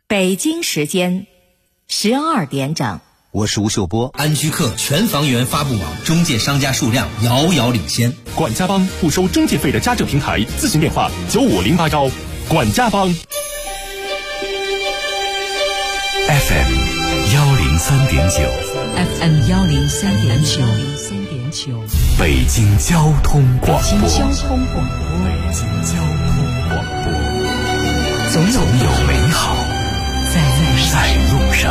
北京时间12点整。 我是吴秀波。 安居客全房源发布网中介商家数量遥遥领先。 管家帮不收中介费的家政平台，咨询电话95081。管家帮。 FM 103.9 FM 103.9 北京交通广播。 北京交通广播。总有美好在路上。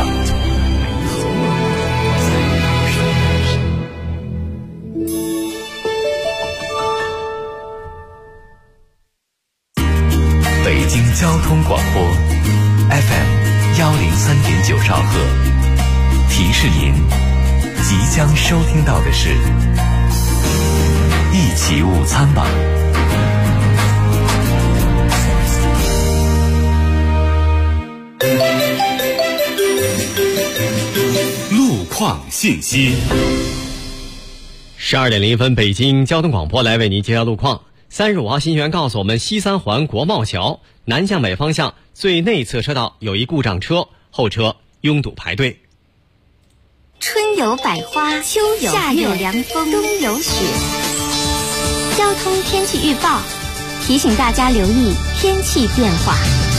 北京交通广播 FM 103.9兆赫，提示您即将收听到的是一起午餐吧。 路况信息。 12点01分，北京交通广播来为您介绍路况。35号信息员告诉我们，西三环国贸桥南向北方向最内侧车道有一故障车，后车拥堵排队。 春有百花，秋有夏有凉风，冬有雪。交通天气预报提醒大家留意天气变化。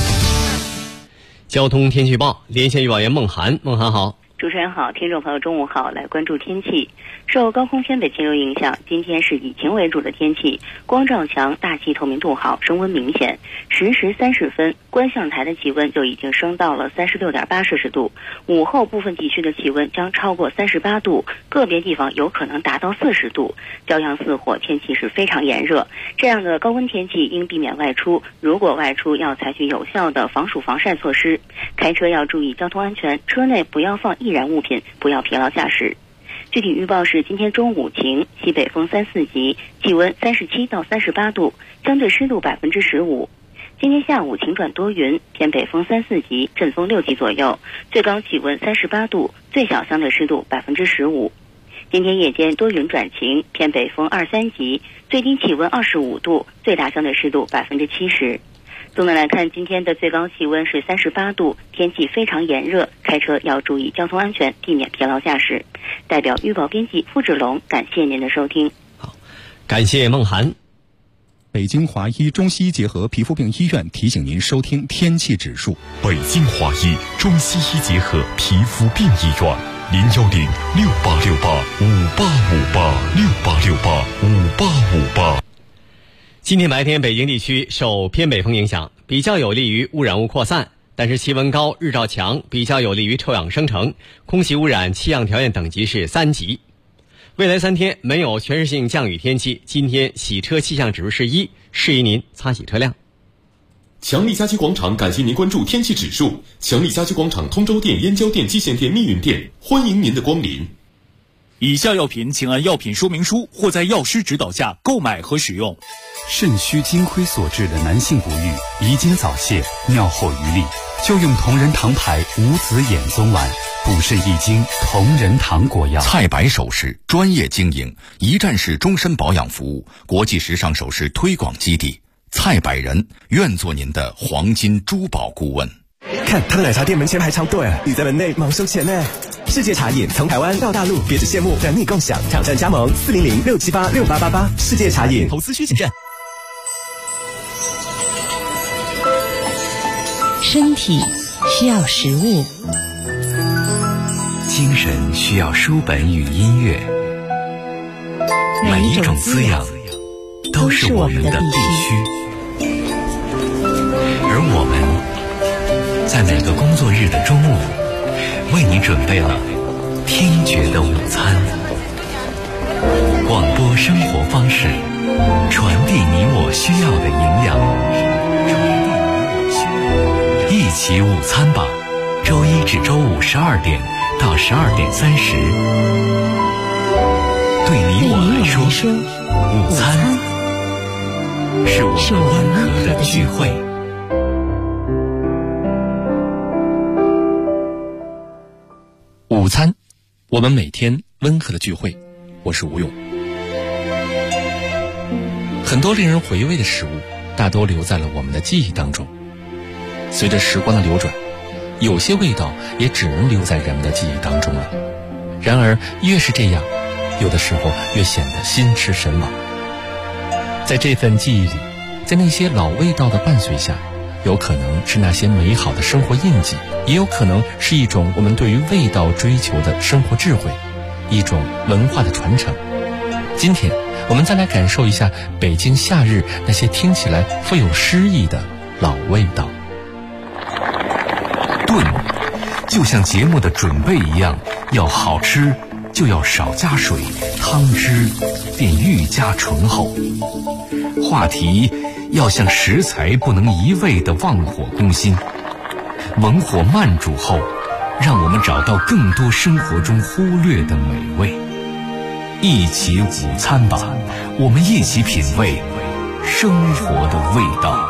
交通天气预报，连线预报员孟涵。孟涵好。 主持人好，听众朋友中午好，来关注天气。受高空偏北气流影响，今天是以晴为主的天气，光照强，大气透明度好，升温明显。10时30分，观象台的气温就已经升到了36.8摄氏度，午后部分地区的气温将超过38度，个别地方有可能达到40度，骄阳似火，天气是非常炎热。这样的高温天气应避免外出，如果外出要采取有效的防暑防晒措施，开车要注意交通安全，车内不要放易燃物品，不要疲劳驾驶。具体预报是今天中午晴，西北风3、4级，气温37到38度，相对湿度15%。今天下午晴转多云，偏北风3、4级，阵风6级左右，最高气温38度，最小相对湿度15%。今天夜间多云转晴，偏北风2、3级，最低气温25度，最大相对湿度70%。总的来看，今天的最高气温是38度，天气非常炎热，开车要注意交通安全，避免疲劳驾驶。代表预报编辑付志龙，感谢您的收听。 好，感谢孟涵。 北京华医中西医结合皮肤病医院提醒您收听天气指数。 北京华医中西医结合皮肤病医院，0106868585858，668685858。 今天白天北京地区受偏北风影响，比较有利于污染物扩散，但是气温高，日照强，比较有利于臭氧生成，空气污染气象条件等级是3级。未来3天没有全市性降雨天气，今天洗车气象指数是1，适宜您擦洗车辆。 强力家居广场感谢您关注天气指数。强力家居广场通州店、燕郊店、蓟县店、密云店，欢迎您的光临。 以下药品请按药品说明书或在药师指导下购买和使用。 肾虚金亏所致的男性不育、遗精早泄、尿后余力，就用同仁堂牌无子衍宗丸，补肾益精，同仁堂果药。 蔡白首饰专业经营，一站式终身保养服务，国际时尚首饰推广基地。蔡百人愿做您的黄金珠宝顾问。 看他的奶茶店门前排长队，你在门内忙收钱呢。世界茶饮从台湾到大陆，别只羡慕，等你共享。挑战加盟400-678-6888。世界茶饮， 投资需谨慎。 身体需要食物， 精神需要书本与音乐，每一种滋养都是我们的必须。而我们在每个工作日的中午，为你准备了听觉的午餐。广播生活方式，传递你我需要的营养。一起午餐吧，周一至周五12点到12点30。对你我来说，午餐是我们温和的聚会。 午餐，我们每天温和的聚会。我是吴勇。很多令人回味的食物，大多留在了我们的记忆当中。随着时光的流转， 有些味道也只能留在人们的记忆当中了。然而越是这样，有的时候越显得心驰神往。在这份记忆里，在那些老味道的伴随下，有可能是那些美好的生活印记，也有可能是一种我们对于味道追求的生活智慧，一种文化的传承。今天我们再来感受一下北京夏日那些听起来富有诗意的老味道。 炖就像节目的准备一样，要好吃就要少加水，汤汁便愈加醇厚。话题要像食材不能一味地忘火攻心，文火慢煮后，让我们找到更多生活中忽略的美味。一起午餐吧，我们一起品味生活的味道。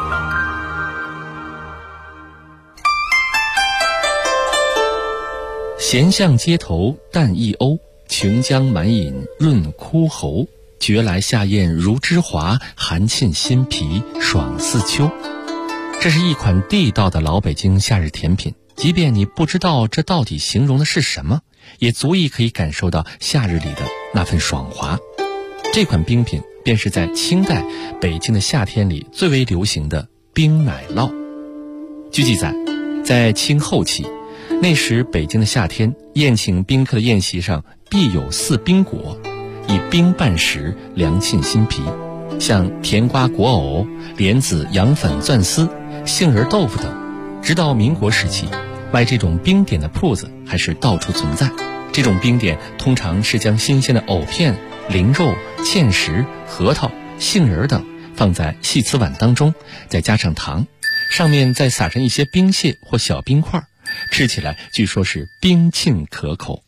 闲巷街头淡一瓯，琼浆满饮润枯喉。觉来夏宴如之华，寒沁心脾爽似秋。这是一款地道的老北京夏日甜品，即便你不知道这到底形容的是什么，也足以可以感受到夏日里的那份爽滑。这款冰品便是在清代北京的夏天里最为流行的冰奶酪。据记载，在清后期，那时北京的夏天，宴请宾客的宴席上必有4冰果，以冰拌食，凉沁心脾，像甜瓜果藕、莲子羊粉钻丝、杏仁豆腐等。直到民国时期，卖这种冰点的铺子还是到处存在。这种冰点通常是将新鲜的藕片、菱肉、芡实、核桃、杏仁等放在细瓷碗当中，再加上糖，上面再撒上一些冰屑或小冰块，吃起来据说是冰沁可口。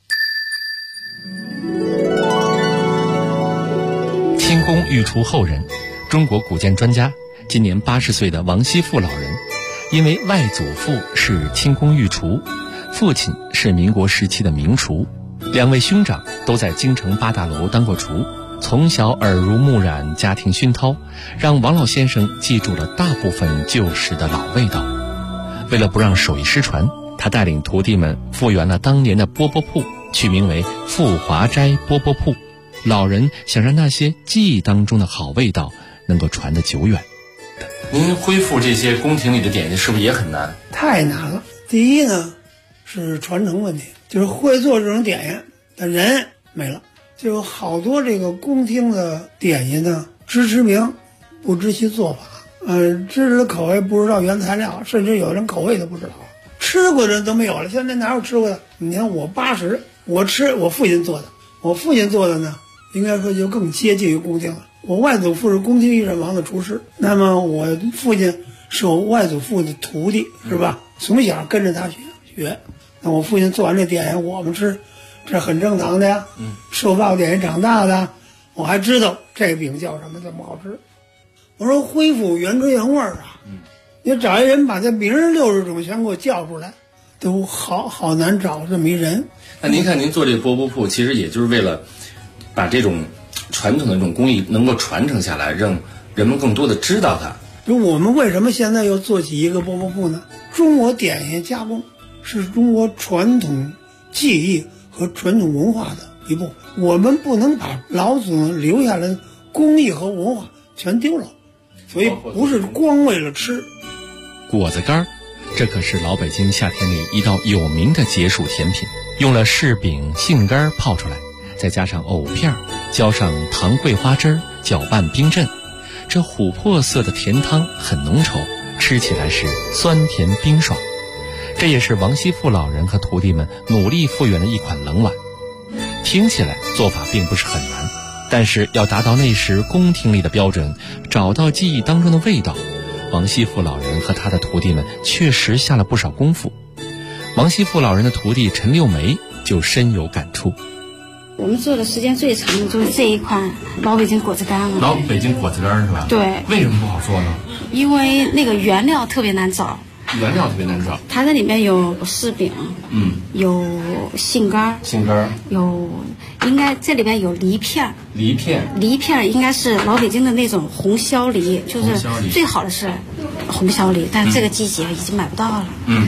清宫御厨后人，中国古建专家，今年80岁的王锡富老人，因为外祖父是清宫御厨，父亲是民国时期的名厨，2位兄长都在京城8大楼当过厨，从小耳濡目染，家庭熏陶，让王老先生记住了大部分旧时的老味道。为了不让手艺失传，他带领徒弟们复原了当年的饽饽铺，取名为富华斋饽饽铺。老人想让那些记忆当中的好味道能够传得久远。您恢复这些宫廷里的点心是不是也很难？ 太难了。第一呢是传承问题，就是会做这种点心的人没了，就有好多这个宫廷的点心呢，只知名不知其做法，知道口味不知道原材料，甚至有人口味都不知道，吃过的人都没有了。现在哪有吃过的？你看我80，我吃我父亲做的，我父亲做的呢，应该说就更接近于宫廷了。我外祖父是宫廷一阵王的厨师，那么我父亲是我外祖父的徒弟，是吧？从小跟着他学。那我父亲做完这点心，我们吃，这很正常的呀。受到点心长大的，我还知道这饼叫什么，这么好吃。我说恢复原汁原味啊！你找一人把这名60种全给我叫出来，都好难找这么一人。 那您看，您做这个饽饽铺，其实也就是为了把这种传统的这种工艺能够传承下来，让人们更多的知道它。 就我们为什么现在又做起一个饽饽铺呢？中国点心加工是中国传统技艺和传统文化的一部分，我们不能把老祖宗留下来的工艺和文化全丢了，所以不是光为了吃。 果子干，这可是老北京夏天里一道有名的解暑甜品，用了柿饼、杏干泡出来，再加上藕片，浇上糖桂花汁，搅拌冰镇。这琥珀色的甜汤很浓稠，吃起来是酸甜冰爽。这也是王锡富老人和徒弟们努力复原的一款冷碗。听起来做法并不是很难，但是要达到那时宫廷里的标准，找到记忆当中的味道，王锡富老人和他的徒弟们确实下了不少功夫。王锡富老人的徒弟陈六梅就深有感触。 我们做的时间最长的就是这一款老北京果子干了。 老北京果子干是吧？ 对。 为什么不好做呢？ 因为那个原料特别难找。 原料特别难找。 它这里面有柿饼，有杏干，有应该这里面有梨片。梨片应该是老北京的那种红削梨，就是最好的是红削梨，但这个季节已经买不到了。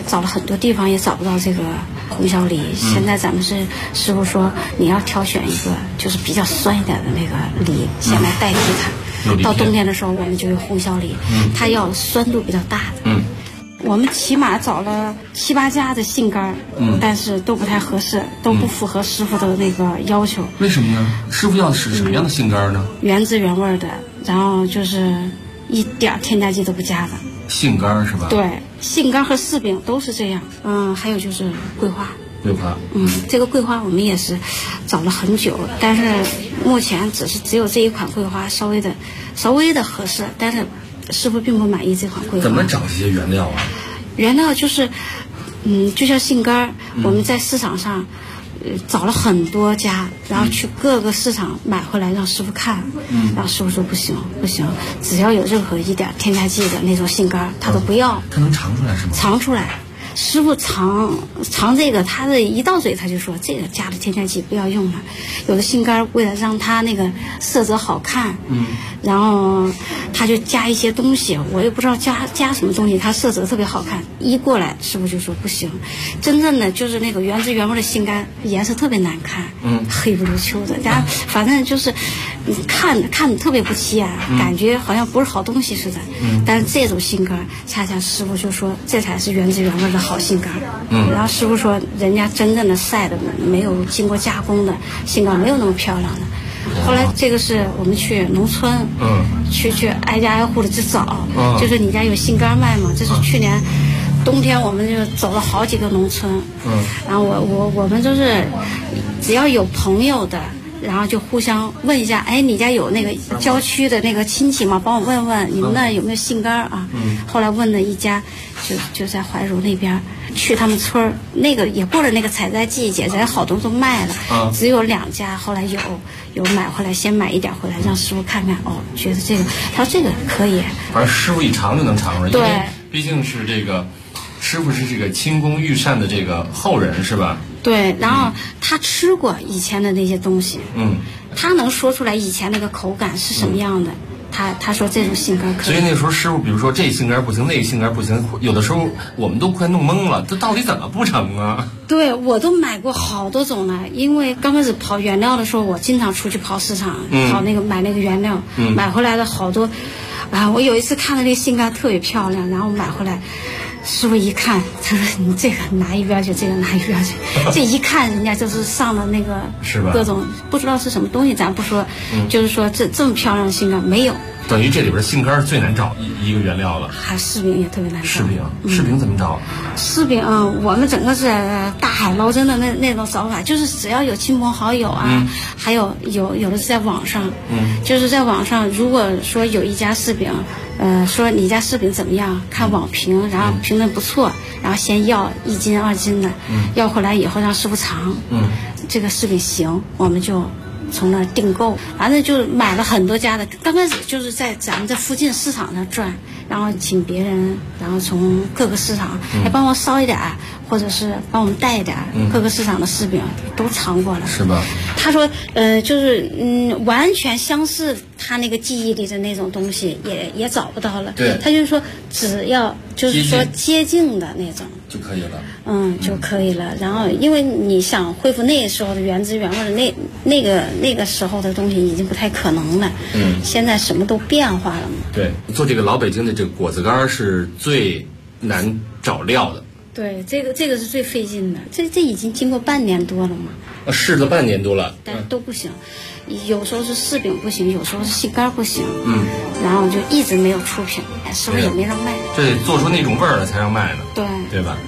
找了很多地方也找不到这个红小梨。现在咱们师傅说你要挑选一个就是比较酸一点的那个梨，先来代替它。到冬天的时候我们就用红小梨，它要酸度比较大的。我们起码找了7、8家的杏干，但是都不太合适，都不符合师傅的那个要求。 为什么呢？师傅要使什么样的杏干呢？ 原汁原味的，然后就是一点添加剂都不加的。 杏干是吧？对， 杏干和柿饼都是这样。还有就是桂花。 桂花， 这个桂花我们也是找了很久，但是目前只有这一款桂花稍微的合适，但是师傅并不满意这款桂花。 怎么找这些原料啊？ 原料就是，就像杏干，我们在市场上，找了很多家，然后去各个市场买回来让师傅看，然后师傅说不行，只要有任何一点添加剂的那种杏干，他都不要。 他能尝出来是吗？ 尝出来。师傅尝这个，他的一到嘴他就说这个加了添加剂不要用了。有的杏干为了让它那个色泽好看，然后他就加一些东西，我也不知道加什么东西，它色泽特别好看。一过来师傅就说不行，真正的就是那个原汁原味的杏干颜色特别难看，黑不溜秋的，反正就是看着特别不起眼，感觉好像不是好东西似的。但是这种杏干恰恰师傅就说这才是原汁原味的好杏干。然后师傅说人家真正的晒的没有经过加工的杏干没有那么漂亮的。后来这个是我们去农村，去挨家挨户的去找，就说你家有杏干卖吗？这是去年冬天我们就走了好几个农村，然后我们就是只要有朋友的，然后就互相问一下，哎，你家有那个郊区的那个亲戚吗？帮我问问你们那有没有杏干啊？后来问了一家，就在怀柔那边，去他们村儿，那个也过了那个采摘季节，人好多都卖了，只有2家，后来有买回来，先买一点回来让师傅看看，觉得这个，他说这个可以， 反正师傅一尝就能尝出来， 对， 因为毕竟是这个师傅是这个清宫御膳的这个后人是吧？ 对，然后他吃过以前的那些东西，他能说出来以前那个口感是什么样的。他说这种杏干可以。 所以那个时候师傅，比如说这杏干不行，那个杏干不行，有的时候我们都快弄懵了，这到底怎么不成啊？ 对，我都买过好多种了，因为刚开始跑原料的时候，我经常出去跑市场，跑那个买那个原料，买回来的好多。我有一次看到那个杏干特别漂亮，然后买回来。师傅一看，他说：“你这个拿一边去，这个拿一边去。”这一看，人家就是上了那个各种不知道是什么东西，咱不说，就是说这么漂亮的杏干没有。 等于这里边杏干最难找一个原料了。 还柿饼也特别难找。 柿饼怎么找？ 柿饼我们整个是大海捞针的那种找法，就是只要有亲朋好友啊，还有的是在网上，就是在网上，如果说有一家柿饼。说你家柿饼怎么样？看网评，然后评论不错，然后先要1斤2斤的，要回来以后让师傅尝，这个柿饼行，我们就从那儿订购，反正就买了很多家的。刚开始就是在咱们这附近市场上转，然后请别人，然后从各个市场帮我捎一点，或者是帮我们带一点，各个市场的柿饼都尝过了， 是吧？ 他说，就是完全相似他那个记忆里的那种东西也找不到了。 对， 他就是说只要就是说接近的那种就可以了。 就可以了。然后因为你想恢复那时候的原汁原味的那个时候的东西已经不太可能了。现在什么都变化了嘛。 对，做这个老北京的这个果子干是最难找料的。 对，这个是最费劲的。这已经经过半年多了嘛。 试了半年多了， 但都不行。有时候是柿饼不行，有时候是杏干不行。然后就一直没有出品，师傅也没让卖。 这得做出那种味儿来才让卖呢。对吧？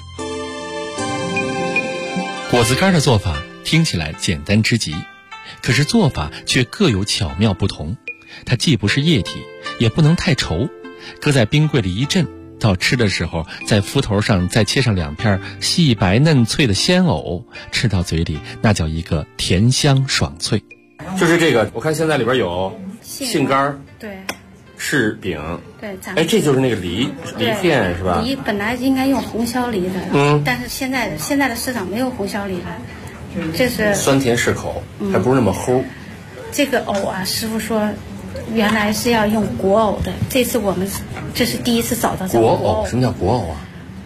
果子干的做法听起来简单之极，可是做法却各有巧妙不同。它既不是液体，也不能太稠，搁在冰柜里一镇，到吃的时候在麸头上再切上2片细白嫩脆的鲜藕，吃到嘴里那叫一个甜香爽脆。 就是这个，我看现在里边有杏干， 对， 柿饼， 对， 这就是那个梨片是吧？ 梨本来应该用红小梨的，但是现在的市场没有红小梨了，这是酸甜适口，还不是那么齁。 这个藕啊，师傅说原来是要用果藕的，这次我们这是第一次找到这个果藕。什么叫果藕啊？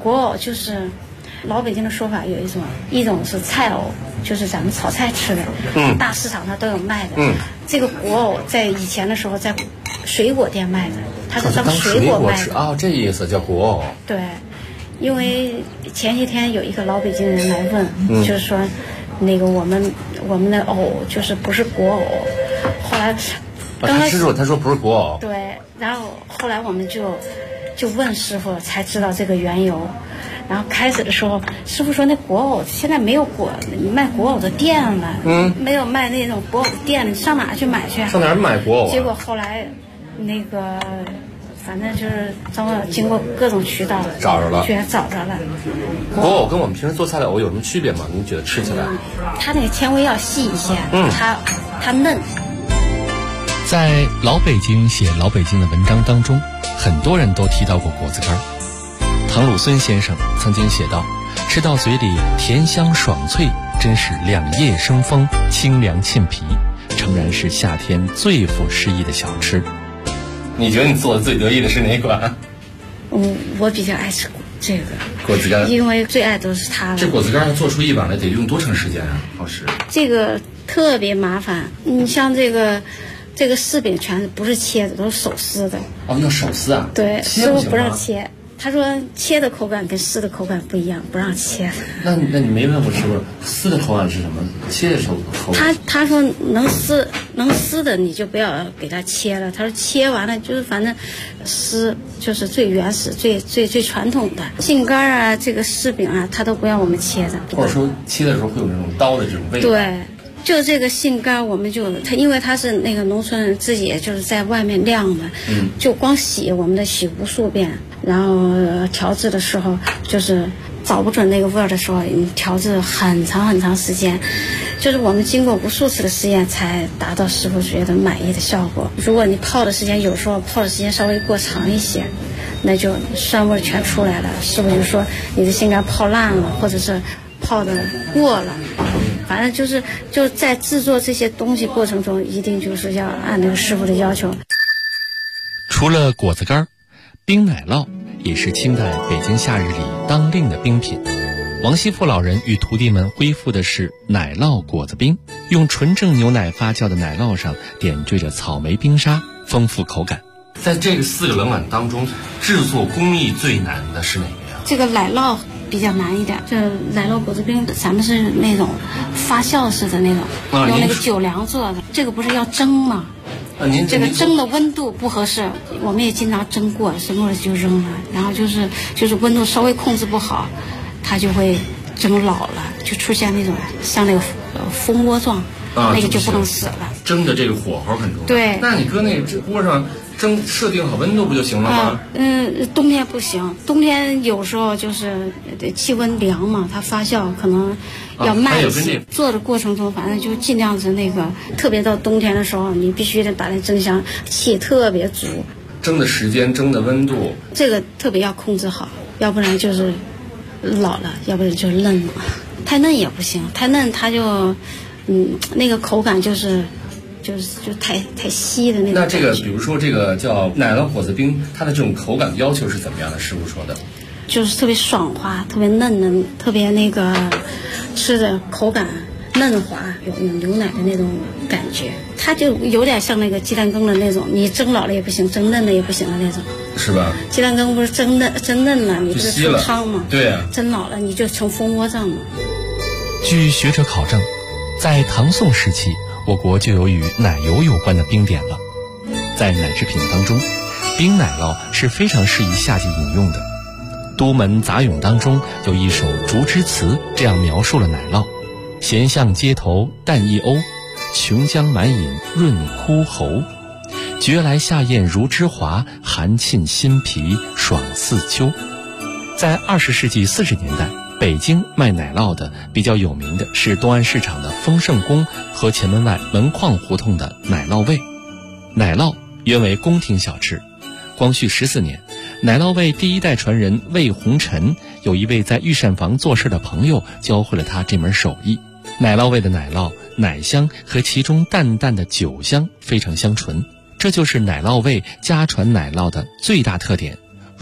果藕就是老北京的说法，有一种是菜藕，就是咱们炒菜吃的，大市场上都有卖的。这个果藕在以前的时候在水果店卖的，它是当水果卖的。 哦，这意思叫果藕。 对，因为前些天有一个老北京人来问，就是说那个我们的藕就是不是果藕，后来刚开始他说不是果藕。 对，然后后来我们就问师傅才知道这个缘由。然后开始的时候，师傅说那果藕现在没有卖果藕的店了，没有卖那种果藕的店了，你上哪儿去买去？ 上哪儿买果藕？ 结果后来那个反正就是经过各种渠道找着了， 居然找着了。 果藕跟我们平时做菜的藕有什么区别吗？你觉得吃起来？ 它那个纤维要细一些，它嫩。 在老北京写老北京的文章当中，很多人都提到过果子干。唐鲁孙先生曾经写道：吃到嘴里甜香爽脆，真是两叶生风，清凉沁脾，诚然是夏天最富诗意的小吃。 你觉得你做的最得意的是哪款？ 我比较爱吃这个果子干， 因为最爱都是它了。 这果子干要做出一碗来得用多长时间啊？好使？ 这个特别麻烦，你像这个柿饼全不是切的，都是手撕的。 哦，要手撕啊？ 对，师傅不让切。他说切的口感跟撕的口感不一样，不让切。那你没问过师傅撕的口感是什么？切的口感？ 他说能撕的你就不要给它切了。他说切完了就是反正撕就是最原始、最传统的杏干啊，这个柿饼啊，他都不让我们切的。 或者说切的时候会有那种刀的这种味道。 对。就这个杏干，我们因为它是那个农村人自己就是在外面晾的，就光洗我们得洗无数遍，然后调制的时候就是找不准那个味儿的时候，你调制很长很长时间，就是我们经过无数次的实验才达到师傅觉得满意的效果。如果你泡的时间有时候泡的时间稍微过长一些，那就酸味全出来了。师傅就说你的杏干泡烂了，或者是泡的过了。反正就在制作这些东西过程中，一定就是要按那个师傅的要求。 除了果子干，冰奶酪也是清代北京夏日里当令的冰品。王熙富老人与徒弟们恢复的是奶酪果子冰，用纯正牛奶发酵的奶酪上点缀着草莓冰沙，丰富口感。 在这个4个冷碗当中，制作工艺最难的是哪个呀？ 这个奶酪比较难一点，就奶酪果子冰，咱们是那种发酵式的那种，用那个酒粮做的。这个不是要蒸吗？这个蒸的温度不合适，我们也经常蒸过，什么时候就扔了。然后就是温度稍微控制不好，它就会蒸老了，就出现那种像那个蜂窝状，那个就不能使了。 蒸的这个火候很重要。 对， 那你搁那个锅上蒸，设定好温度不就行了吗？ 冬天不行，冬天有时候就是气温凉嘛，它发酵可能要慢一些。做的过程中，反正就尽量是那个，特别到冬天的时候，你必须得把那蒸箱气特别足。 蒸的时间、蒸的温度， 这个特别要控制好，要不然就是老了，要不然就是嫩了。太嫩也不行，太嫩它就那个口感就太稀的那种。 那这个比如说这个叫奶酪果子冰，它的这种口感要求是怎么样的？师傅说的， 就是特别爽滑，特别嫩的，特别那个吃的口感嫩滑，有牛奶的那种感觉。它就有点像那个鸡蛋羹的那种，你蒸老了也不行，蒸嫩了也不行的那种， 是吧？ 鸡蛋羹不是蒸嫩了，你不是出汤吗？ 对啊， 蒸老了你就成蜂窝状了。 据学者考证，在唐宋时期，我国就有与奶油有关的冰点了。在奶制品当中，冰奶酪是非常适宜夏季饮用的。都门杂咏当中有一首竹枝词，这样描述了奶酪：咸巷街头淡一瓯，琼浆满饮润枯喉。觉来夏宴如之华，寒沁心脾爽似秋。在20世纪40年代，北京卖奶酪的比较有名的是东安市场的丰盛宫和前门外门框胡同的奶酪味。奶酪原为宫廷小吃，光绪14年，奶酪味第一代传人魏红尘有一位在御膳房做事的朋友教会了他这门手艺。奶酪味的奶酪奶香和其中淡淡的酒香非常相纯，这就是奶酪味家传奶酪的最大特点，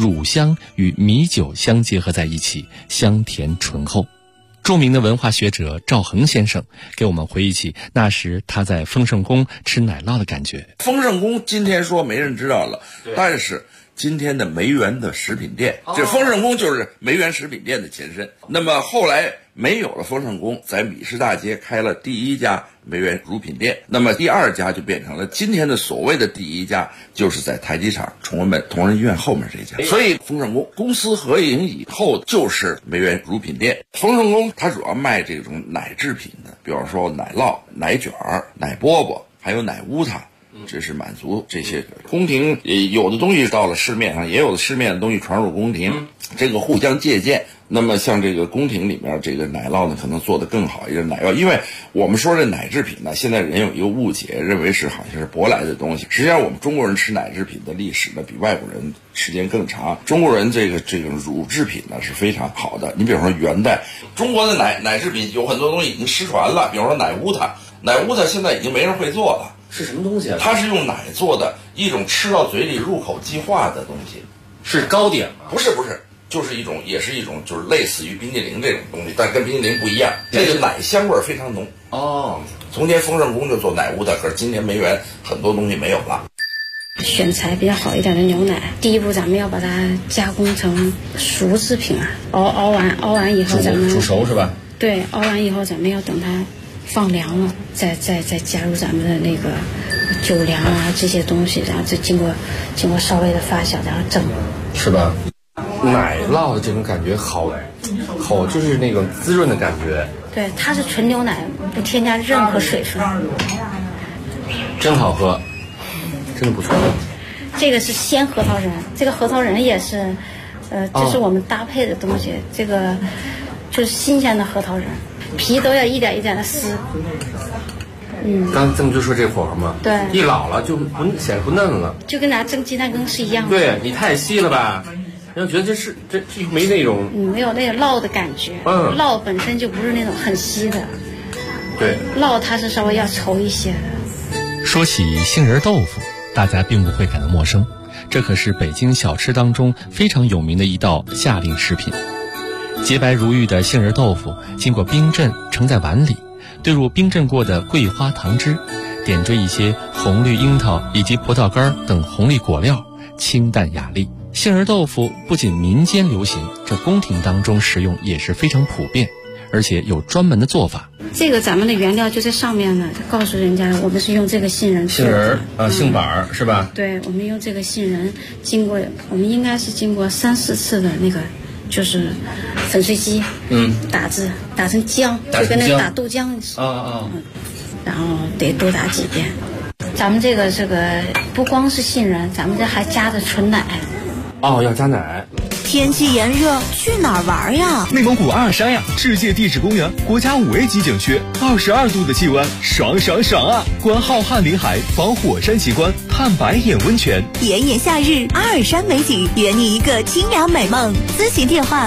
乳香与米酒相结合在一起，香甜醇厚。著名的文化学者赵恒先生给我们回忆起那时他在丰盛宫吃奶酪的感觉。 丰盛宫今天说没人知道了，但是今天的梅园的食品店，这丰盛宫就是梅园食品店的前身。那么后来没有了丰盛宫，在米市大街开了第一家梅园乳品店，那么第二家就变成了今天的所谓的第一家，就是在太极场崇文门同仁医院后面这家。所以丰盛宫公私合营以后就是梅园乳品店。丰盛宫它主要卖这种奶制品的，比方说奶酪、奶卷、奶饽饽，还有奶乌塔，这是满足这些宫廷有的东西到了市面上，也有的市面的东西传入宫廷，这个互相借鉴。那么像这个宫廷里面这个奶酪呢，可能做得更好一点。奶酪，因为我们说这奶制品呢，现在人有一个误解，认为是好像是舶来的东西。实际上我们中国人吃奶制品的历史呢，比外国人时间更长。中国人这个乳制品呢是非常好的。你比如说元代，中国的奶制品有很多东西已经失传了，比如说奶乌塔，奶乌塔现在已经没人会做了。 是什么东西啊？ 它是用奶做的一种吃到嘴里入口即化的东西。 是糕点吗？ 不是，就是一种，也是一种，就是类似于冰激凌这种东西，但跟冰激凌不一样。这个奶香味非常浓。 哦， 从前丰盛宫就做奶乌的，可是今年梅园很多东西没有了。 选材比较好一点的牛奶，第一步咱们要把它加工成熟制品啊，熬完以后咱们煮熟是吧？ 对，熬完以后咱们要等它放凉了，再加入咱们的那个酒粮啊这些东西，然后再经过稍微的发酵，然后蒸， 是吧？奶酪的这种感觉好，就是那种滋润的感觉。 对，它是纯牛奶，不添加任何水分， 真好喝，真的不错。 这个是鲜核桃仁，这个核桃仁也是，这是我们搭配的东西，这个就是新鲜的核桃仁，皮都要一点一点的撕。 刚才这么就说这火候嘛， 对， 一老了就显得不嫩了， 就跟咱蒸鸡蛋羹是一样的。 对，你太稀了吧，然后觉得这没那种， 没有那个烙的感觉。烙本身就不是那种很稀的， 对， 烙它是稍微要稠一些的。 说起杏仁豆腐，大家并不会感到陌生，这可是北京小吃当中非常有名的一道夏令食品。洁白如玉的杏仁豆腐经过冰镇，盛在碗里，兑入冰镇过的桂花糖汁，点缀一些红绿樱桃以及葡萄干等红绿果料，清淡雅丽。杏仁豆腐不仅民间流行，这宫廷当中食用也是非常普遍，而且有专门的做法。 这个咱们的原料就在上面呢，告诉人家我们是用这个杏仁杏板是吧？ 对，我们用这个杏仁，我们应该是经过3-4次的那个就是粉碎机打成浆，就跟那打豆浆似的。然后得多打几遍。咱们这个不光是杏仁，咱们这还加的纯奶。 要加奶。 天气炎热，去哪儿玩呀？ 内蒙古阿尔山呀，世界地质公园，国家5A 级景区，22度的气温，爽啊！观浩瀚林海，访火山奇观，探白眼温泉。 炎炎夏日，阿尔山美景，圆你一个清凉美梦。咨询电话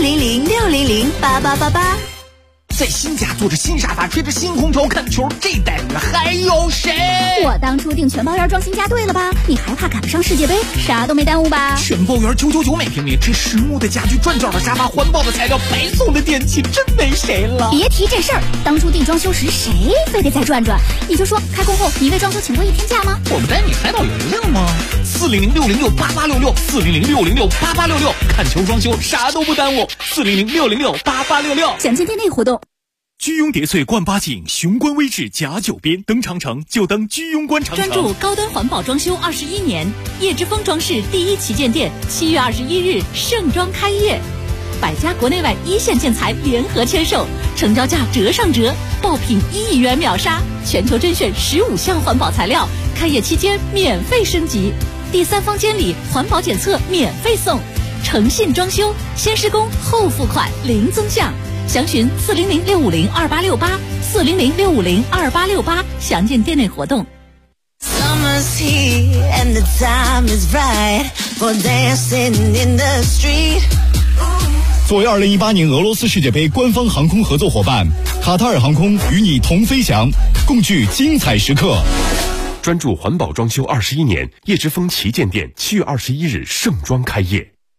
400-600-8888。 在新家坐着新沙发，吹着新空调看球，这待遇还有谁？ 我当初订全包园装新家对了吧？你还怕赶不上世界杯？啥都没耽误吧？ 全包园999每平米，这实木的家具，转角的沙发，环保的材料，白送的电器，真没谁了。 别提这事儿，当初订装修时谁非得再转转？你就说开工后你为装修请过1天假吗？ 我们带你海岛游游吗？400-606-8866，400-606-8866，看球装修啥都不耽误，400-606-8866。 详见店内活动。 居庸叠翠冠八景，雄关微志甲9边，登长城就登居庸关长城。 专注高端环保装修21年，叶之峰装饰第1旗舰店7月21日盛装开业，100家国内外一线建材联合签售，成交价折上折，爆品1亿元秒杀，全球甄选15项环保材料，开业期间免费升级，第3方监理环保检测免费送，诚信装修，先施工后付款零增项。详询400-650-2868，400-650-2868，详见店内活动。 作为2018年俄罗斯世界杯官方航空合作伙伴，卡塔尔航空与你同飞翔，共聚精彩时刻。 专注环保装修21年，叶之峰旗舰店7月21日盛装开业。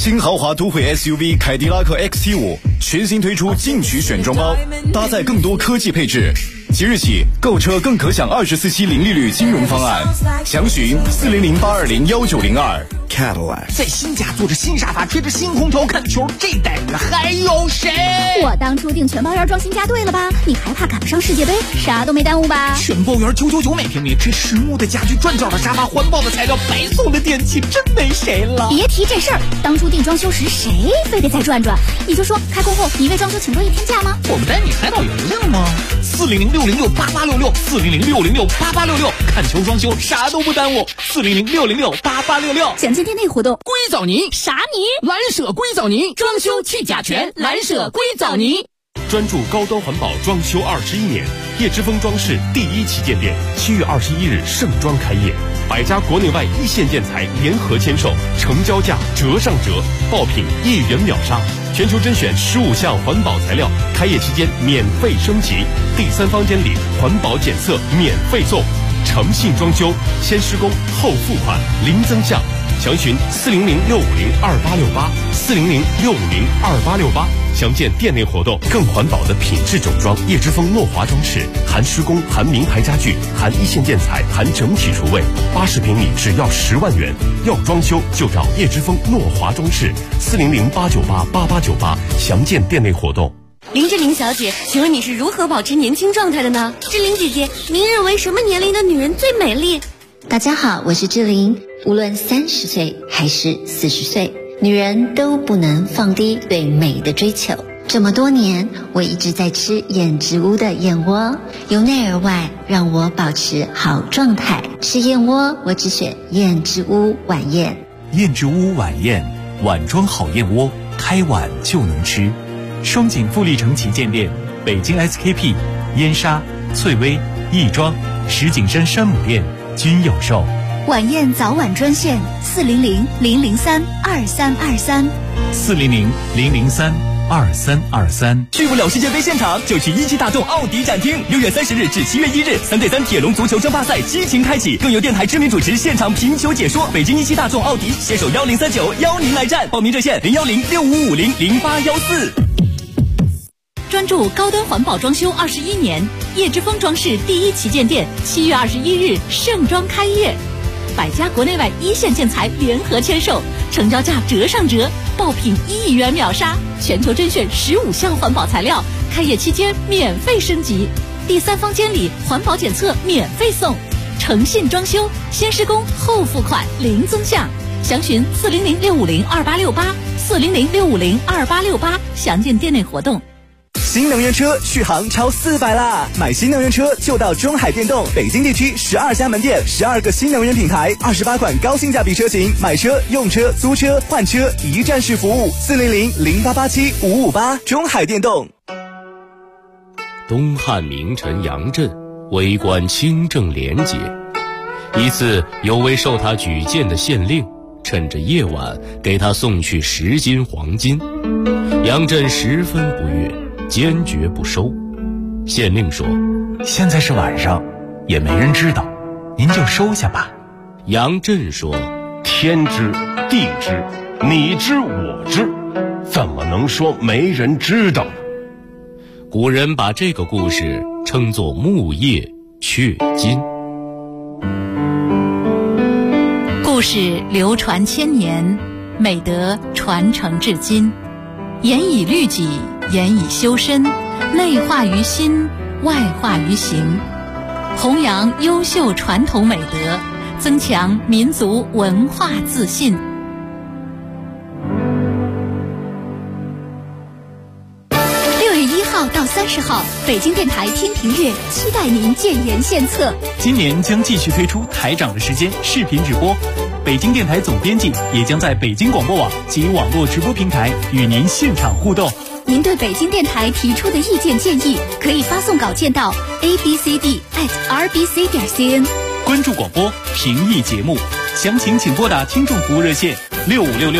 新豪华都会 SUV 凯迪拉克 XT5 全新推出进取选装包，搭载更多科技配置。即日起购车更可享24期零利率金融方案，详询400-820-1902。Cadillac 在新家坐着新沙发，吹着新空调看球，这待遇还有谁？ 我当初订全包园装新家对了吧？你还怕赶不上世界杯？啥都没耽误吧？ 全包园999每平米，这实木的家具、转角的沙发、环保的材料、白送的电器，真没谁了。 别提这事儿，当初订装修时谁非得再转转？你就说开工后你为装修请多1天假吗？ 我们带你海岛邮令吗？400-606-8866，400-606-8866，看球装修啥都不耽误。400-606-8866， 详见店内活动。 硅藻泥啥泥？ 蓝舍硅藻泥，装修去甲醛，蓝舍硅藻泥。 专注高端环保装修21年，叶之峰装饰第1旗舰店7月21日盛装开业，100家国内外一线建材联合签售，成交价折上折，爆品1元秒杀，全球甄选15项环保材料，开业期间免费升级，第3房间里环保检测免费送，诚信装修，先施工后付款，零增项。详询400-650-2868，400-650-2868，详见店内活动。更环保的品质整装，叶之峰诺华装饰，含施工，含名牌家具，含一线建材，含整体厨卫，80平米只要10万元。要装修就找叶之峰诺华装饰，400-898-8898，详见店内活动。 林志玲小姐，请问你是如何保持年轻状态的呢？志玲姐姐，您认为什么年龄的女人最美丽？ 大家好，我是志玲。无论30岁还是40岁，女人都不能放低对美的追求。这么多年，我一直在吃燕之屋的燕窝，由内而外让我保持好状态。吃燕窝，我只选燕之屋晚宴。 燕之屋晚宴，碗装好燕窝，开碗就能吃。双井富力城旗舰店、北京 SKP、燕莎、翠微、亦庄、石景山山姆店均有售。 晚宴早晚专线 400-003-2323，400-003-2323。 去不了世界杯现场，就去一汽大众奥迪展厅。6月30日至7月1日，3对3铁笼足球争霸赛激情开启，更有电台知名主持现场评球解说。北京一汽大众奥迪携手1039邀您来战，报名热线010-6550-0814。 专注高端环保装修21年，叶之峰装饰第1旗舰店7月21日盛装开业，100家国内外一线建材联合签售，成交价折上折，爆品1元秒杀，全球甄选15项环保材料，开业期间免费升级，第3房间里环保检测免费送，诚信装修，先施工后付款，零增项。详询400-650-2868，400-650-2868，详见店内活动。 新能源车续航超400啦！买新能源车就到中海电动，北京地区12家门店，12个新能源品牌，28款高性价比车型，买车、用车、租车、换车一站式服务，400-0887-558，中海电动。 东汉名臣杨震为官清正廉洁，一次有位受他举荐的县令趁着夜晚给他送去10斤黄金，杨震十分不悦，坚决不收。县令说： 现在是晚上，也没人知道，您就收下吧。 杨震说： 天知地知，你知我知，怎么能说没人知道呢？ 古人把这个故事称作木叶雀金。 故事流传千年，美德传承至今，严以律己，严以修身，内化于心，外化于行，弘扬优秀传统美德，增强民族文化自信。 6月1号到30号，北京电台听评乐期待您建言献策。 今年将继续推出台长的时间视频直播，北京电台总编辑也将在北京广播网及网络直播平台与您现场互动。 您对北京电台提出的意见建议，可以发送稿件到 abcd@rbc.cn。 关注广播，评议节目，详情请拨打听众服务热线6566